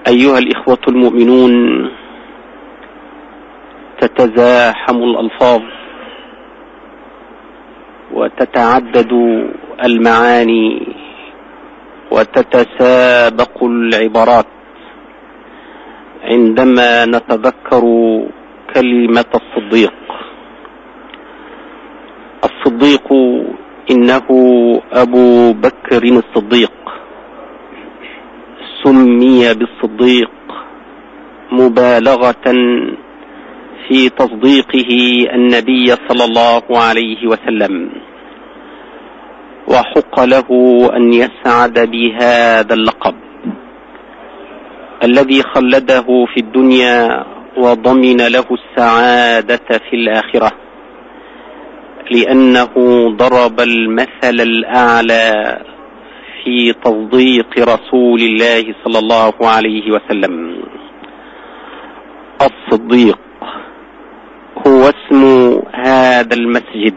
أيها الإخوة المؤمنون، تتزاحم الألفاظ وتتعدد المعاني وتتسابق العبارات عندما نتذكر كلمة الصديق. الصديق إنه أبو بكر الصديق، سمي بالصديق مبالغة في تصديقه النبي صلى الله عليه وسلم، وحق له أن يسعد بهذا اللقب الذي خلده في الدنيا وضمن له السعادة في الآخرة، لأنه ضرب المثل الأعلى في تصديق رسول الله صلى الله عليه وسلم. الصديق هو اسم هذا المسجد،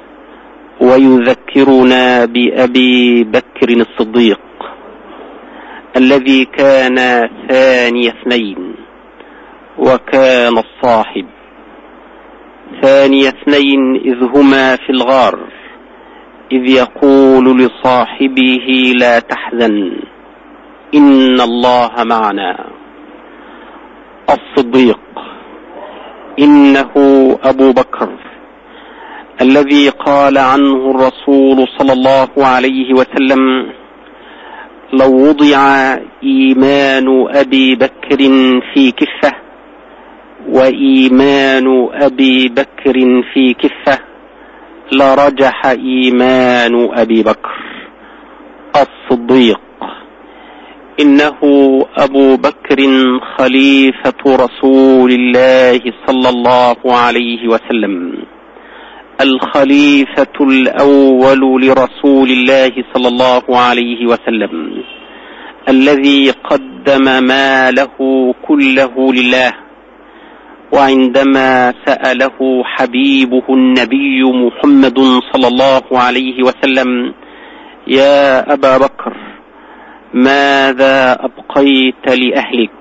ويذكرنا بأبي بكر الصديق الذي كان ثاني اثنين، وكان الصاحب ثاني اثنين إذ هما في الغار، إذ يقول لصاحبه لا تحزن إن الله معنا. الصديق إنه أبو بكر الذي قال عنه الرسول صلى الله عليه وسلم: لو وضع إيمان أبي بكر في كفة وإيمان أبي بكر في كفة لرجح إيمان أبي بكر. الصديق إنه أبو بكر خليفة رسول الله صلى الله عليه وسلم، الخليفة الأول لرسول الله صلى الله عليه وسلم، الذي قدم ماله كله لله. وعندما سأله حبيبه النبي محمد صلى الله عليه وسلم: يا أبا بكر ماذا أبقيت لأهلك؟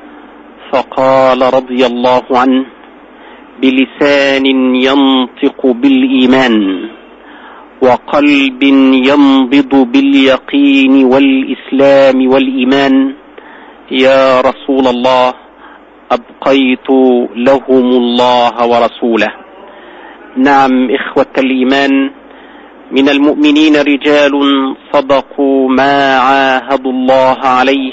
فقال رضي الله عنه بلسان ينطق بالإيمان وقلب ينبض باليقين والإسلام والإيمان: يا رسول الله أبقيت لهم الله ورسوله. نعم إخوة الإيمان، من المؤمنين رجال صدقوا ما عاهدوا الله عليه،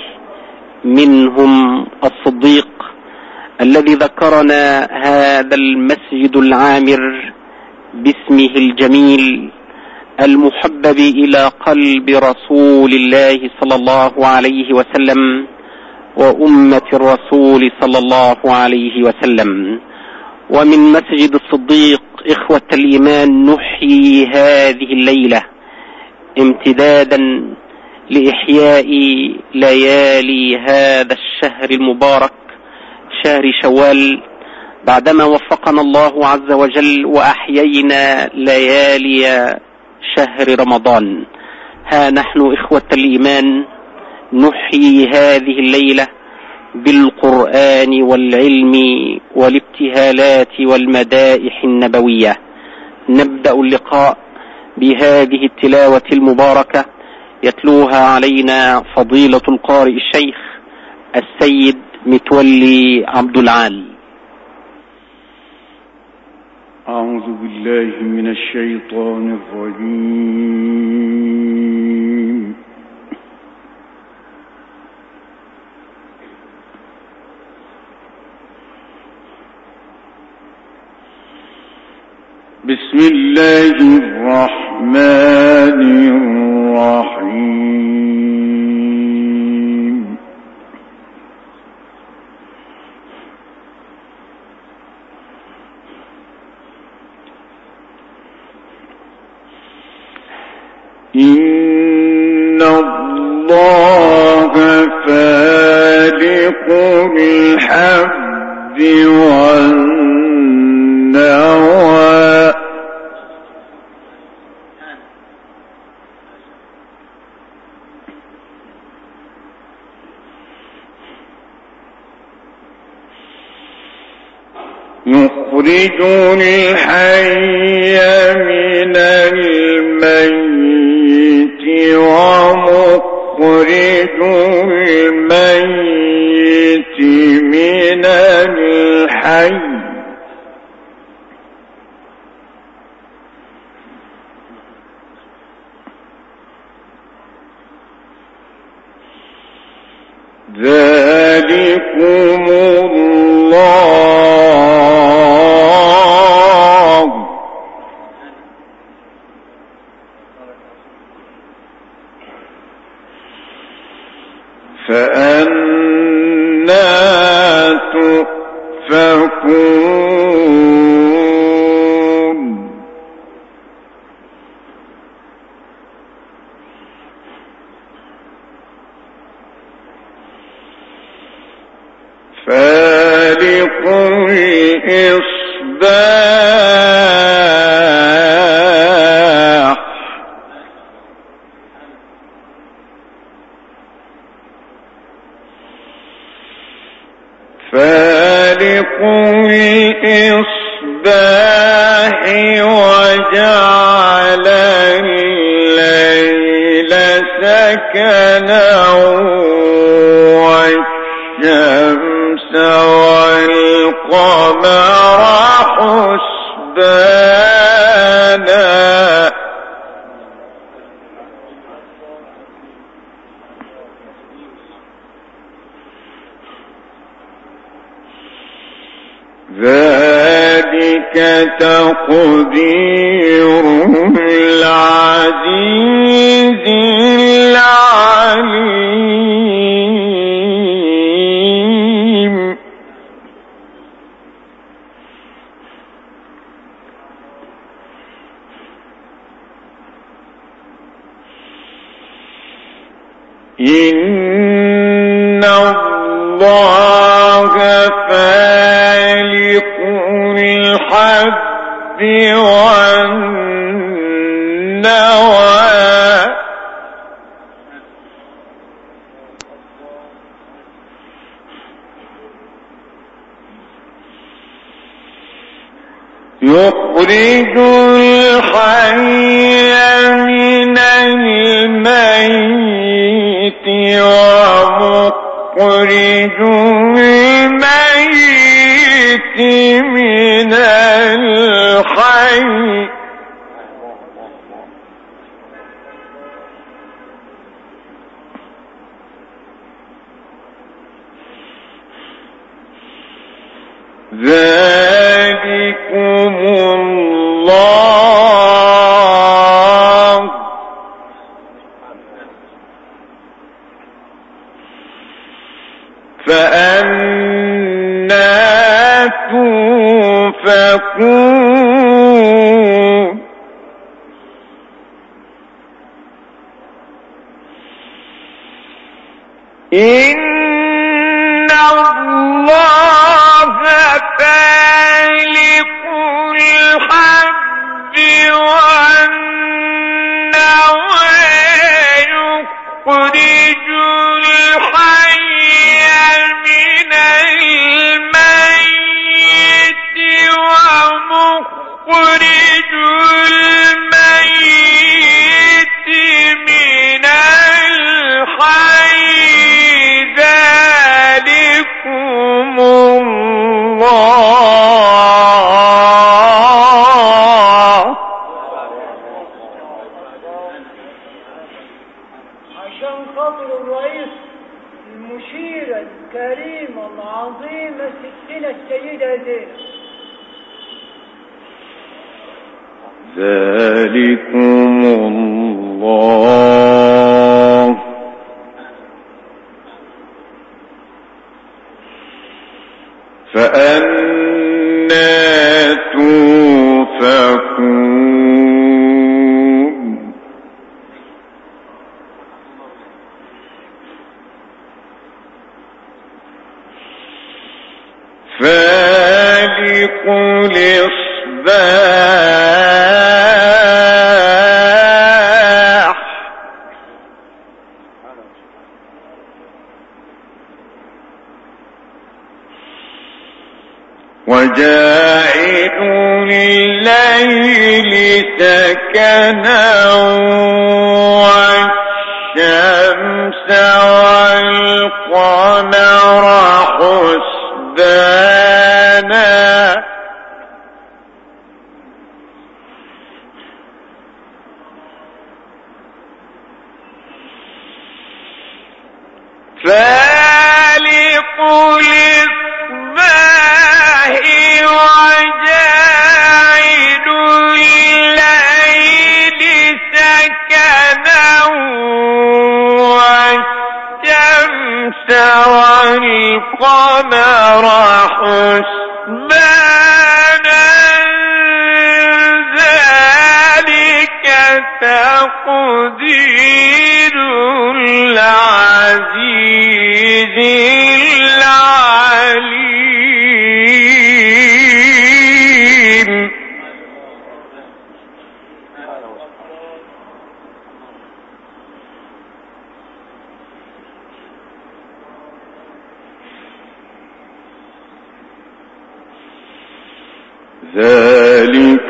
منهم الصديق الذي ذكرنا هذا المسجد العامر باسمه الجميل المحبب إلى قلب رسول الله صلى الله عليه وسلم وأمة الرسول صلى الله عليه وسلم. ومن مسجد الصديق إخوة الإيمان نحيي هذه الليلة امتدادا لإحياء ليالي هذا الشهر المبارك، شهر شوال، بعدما وفقنا الله عز وجل وأحيينا ليالي شهر رمضان. ها نحن إخوة الإيمان نحيي هذه الليلة بالقرآن والعلم والابتهالات والمدائح النبوية. نبدأ اللقاء بهذه التلاوة المباركة يتلوها علينا فضيلة القارئ الشيخ السيد متولي عبد العال. أعوذ بالله من الشيطان الرجيم. بسم الله الرحمن الرحيم. إن الله فالق الحب والنوى يخرج الحي من الميت ومخرج الميت من الحي ذلكم الله فأنى تؤفكون فالق الإصباح فالق الإصباح وجعل الليل سكنا والشمس والقمر حسبانا ذلك تقدير العزيز العليم إن الله فالق الحب والنوى يخرج الحي من الميت ومخرج الميت من الحي ذلكم الله فأنى تؤفكون إن الله فالق الحب والنوى يخرج الحي من الميت ومخرج الميت من الحي ذلكم الله عشان خاطر الرئيس المشير الكريم العظيم ستنا السيدة زينب ذلكم الله فأنى تؤفكون فالق الإصباح وجاعل الليل سكنا والشمس والقمر حسبانا فالق الإصباح وجاعل الليل سكنا والشمس والقمر حسبانا ذلك تقدير العزيز العليم. ذلك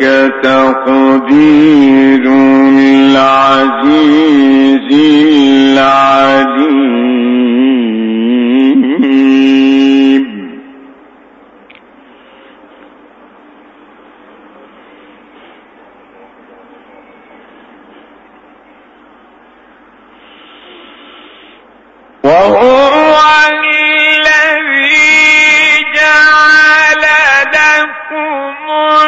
تقدير العزيز العليم. وهو الذي جعل لكم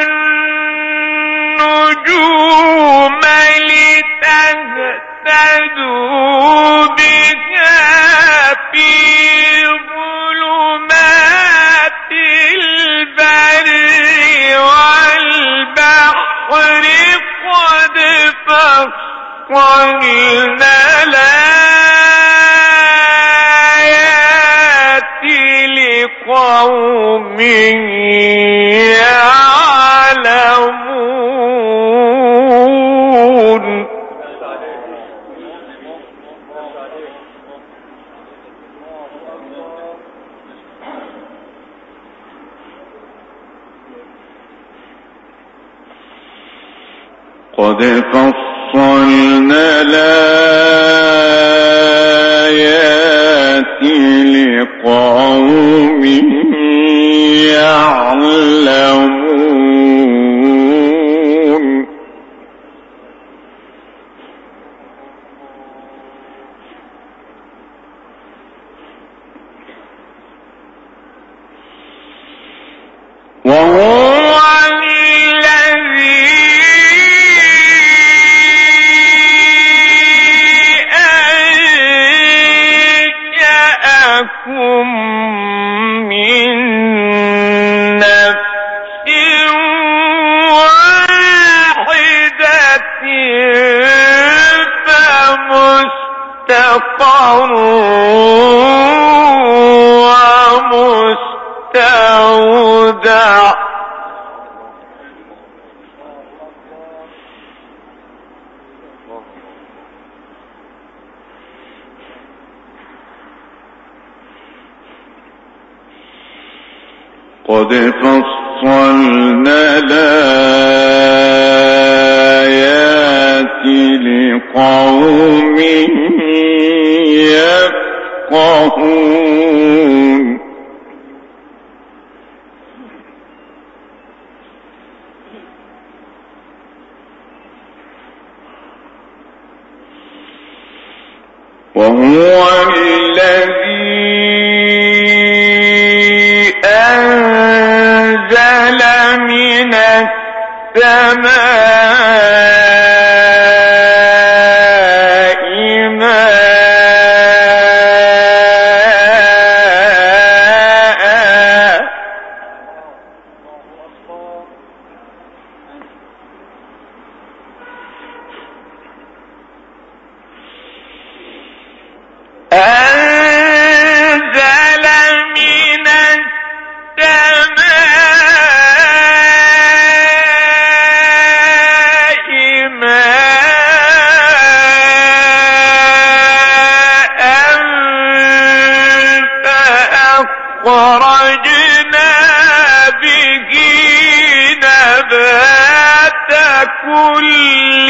النجوم لتهتدوا بها في ظلمات البر والبحر قد فصلنا الآيات لقوم يعلمون. قد فصلنا الآيات لقوم يعلمون. وهو الذي أنشأكم من نفس واحدة فمستقر ومستودع. قد فصلنا الآيات لقوم يفقهون. وهو الذي أنزل من السماء ماء أنزل من السماء ماء فأخرجنا به نبات كل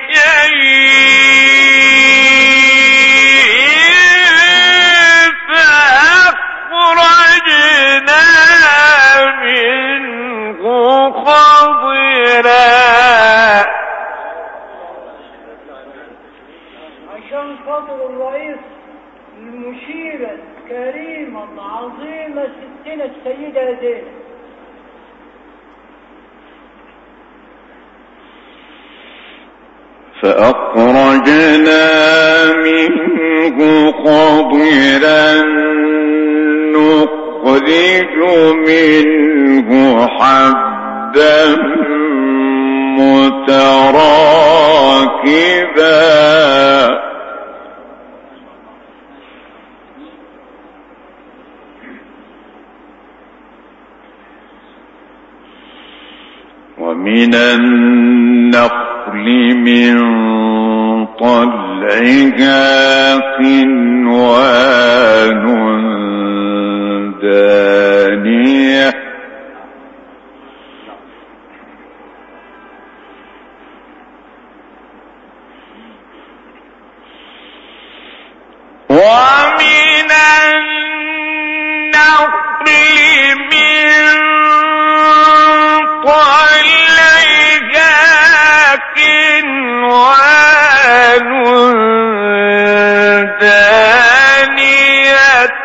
شيء فأخرجنا منه خضرا. عشان خاطر الرئيس المشيرة الكريمة العظيمة ستنا السيدة زينب. فأخرجنا منه خضرا نخرج منه حبا متراكبا ومن النخل من طلعها قنوان دانية ومن النخل من طلعها قنوان دانية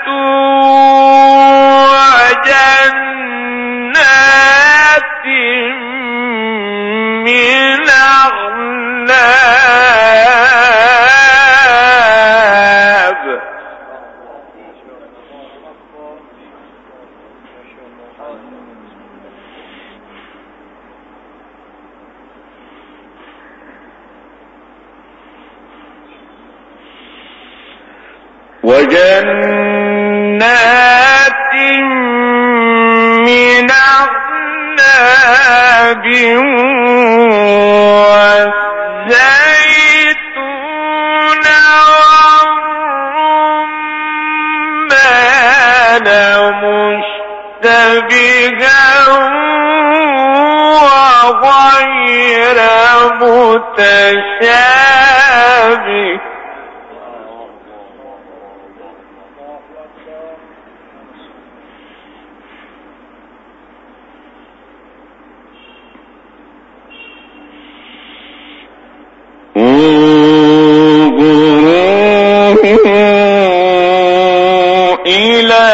وجنات من أعناب وجنات من أعناب والزيتون والرمان مشتبها وغير متشابه انظروا إلى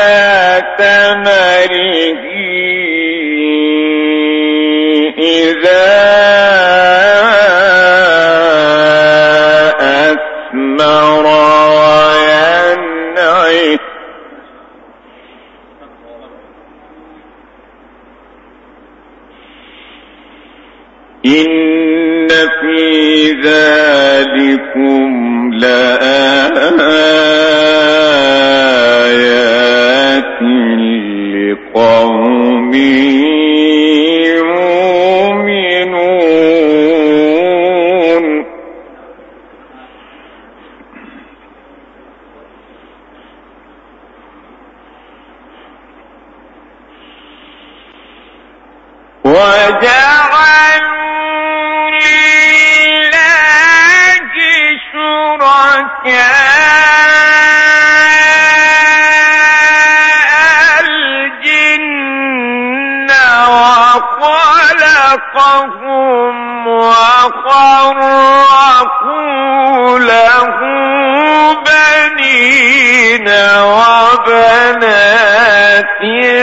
ثمره إذا أثمر وينعه إن في ذلكم لآيات لقوم يؤمنون. الجن وخلقهم وخرقوا له بنين وبنات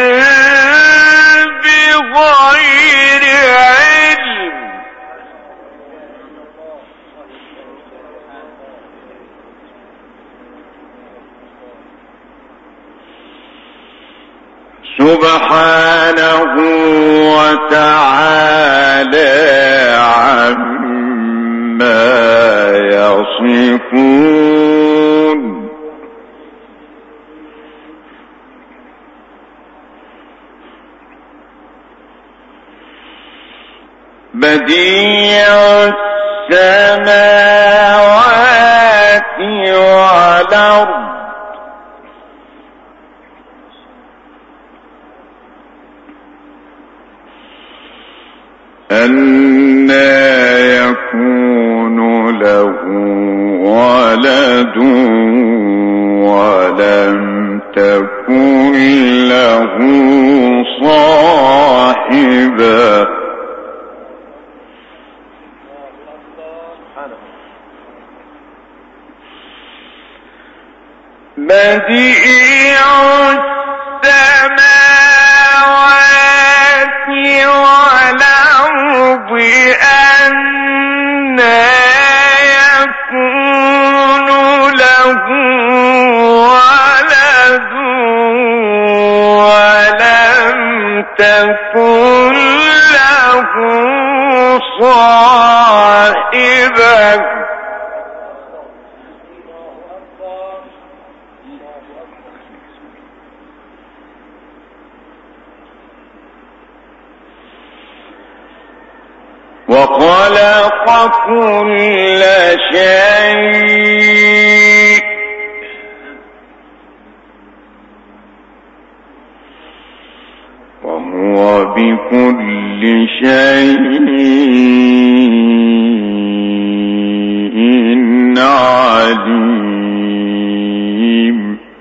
بغير علم سبحانه وتعالى عما يصفون. بديع السماوات والأرض أنى يكون له ولد ولم تكن له صاحبة بديع السماوات والأرض أنى يكون له ولد ولم تكن له صاحبة وخلق كل شيء وهو بكل شيء عليم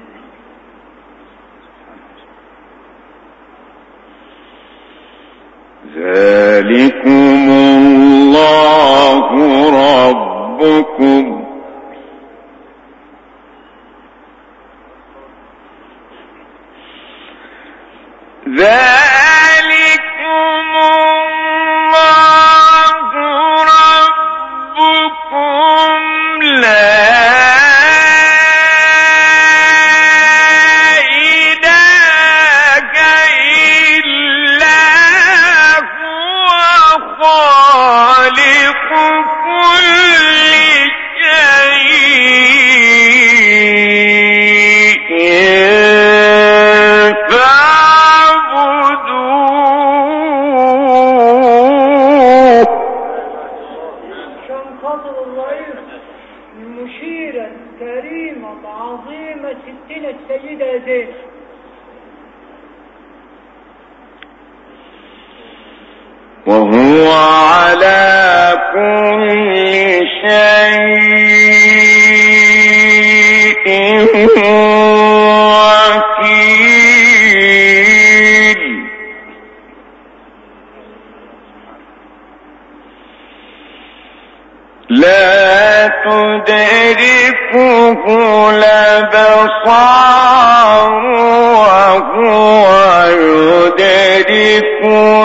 ذلكم الله ربكم وهو على كل شيء وكيل لا تدركه الأبصار وهو يدرك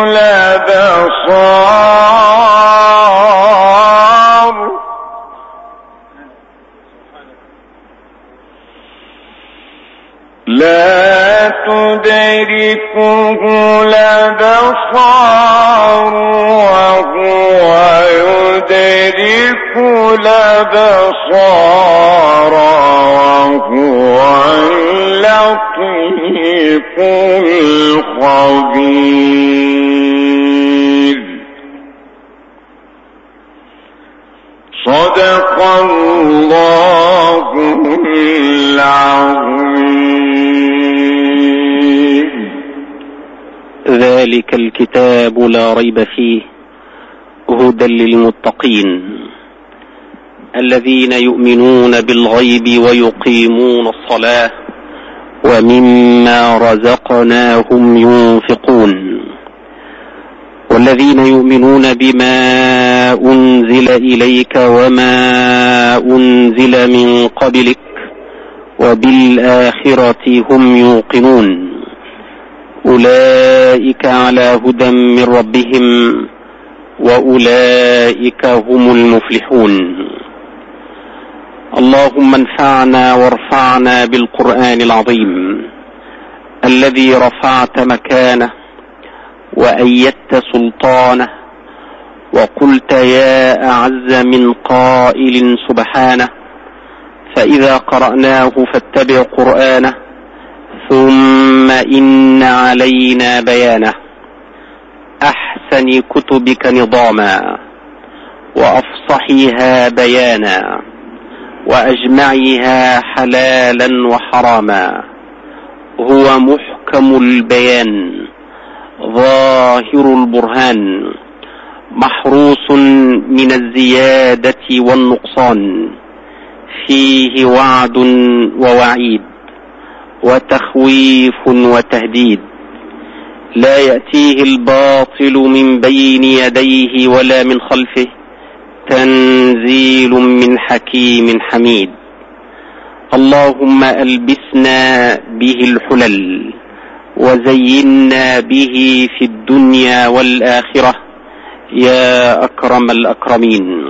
الأبصار لا تدركه الأبصار وهو يدرك الأبصار وهو اللطيف الخبير صدق الله العظيم. ذلك الكتاب لا ريب فيه هدى للمتقين الذين يؤمنون بالغيب ويقيمون الصلاة ومما رزقناهم ينفقون والذين يؤمنون بما أنزل إليك وما أنزل من قبلك وبالآخرة هم يوقنون أولئك على هدى من ربهم وأولئك هم المفلحون. اللهم انفعنا وارفعنا بالقرآن العظيم الذي رفعت مكانه وأيدت سلطانه وقلت يا أعز من قائل سبحانه فإذا قرأناه فاتبع قرآنه ثم إن علينا بيانه أحسن كتبك نظاما وأفصحها بيانا وأجمعها حلالا وحراما هو محكم البيان ظاهر البرهان محروس من الزيادة والنقصان، فيه وعد ووعيد وتخويف وتهديد، لا يأتيه الباطل من بين يديه ولا من خلفه، تنزيل من حكيم حميد. اللهم ألبسنا به الحلل وزينا به في الدنيا والآخرة يا أكرم الأكرمين.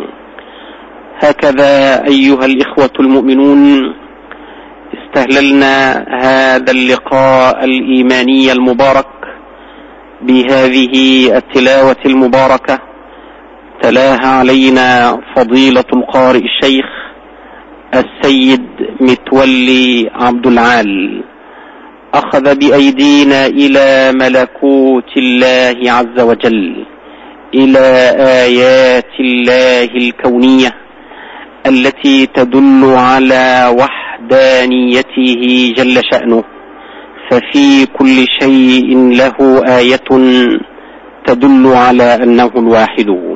هكذا أيها الإخوة المؤمنون استهللنا هذا اللقاء الإيماني المبارك بهذه التلاوة المباركة. تلاها علينا فضيلة القارئ الشيخ السيد متولي عبد العال، أخذ بأيدينا إلى ملكوت الله عز وجل، إلى آيات الله الكونية التي تدل على وحدانيته جل شأنه، ففي كل شيء له آية تدل على أنه الواحد.